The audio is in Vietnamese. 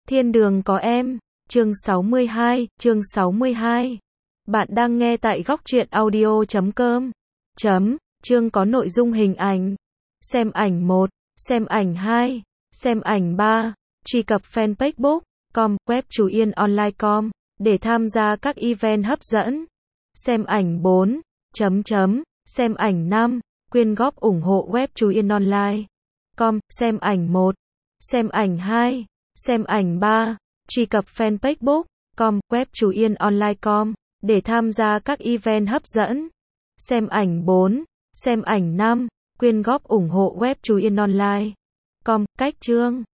Thiên đường có em, chương 62. Bạn đang nghe tại góc truyện audio.com. Chương có nội dung hình ảnh. Xem ảnh 1, xem ảnh 2, xem ảnh 3. Truy cập fanpage book.com, web Trú Yên Online.com để tham gia các event hấp dẫn. Xem ảnh 4, xem ảnh 5. Quyên góp ủng hộ web Trú Yên Online.com. Xem ảnh 1, xem ảnh 2, xem ảnh 3. Truy cập fanpage book.com, web Trú Yên Online.com để tham gia các event hấp dẫn. Xem ảnh 4, xem ảnh 5. Quyên góp ủng hộ web Trú Yên Online.com. Cách chương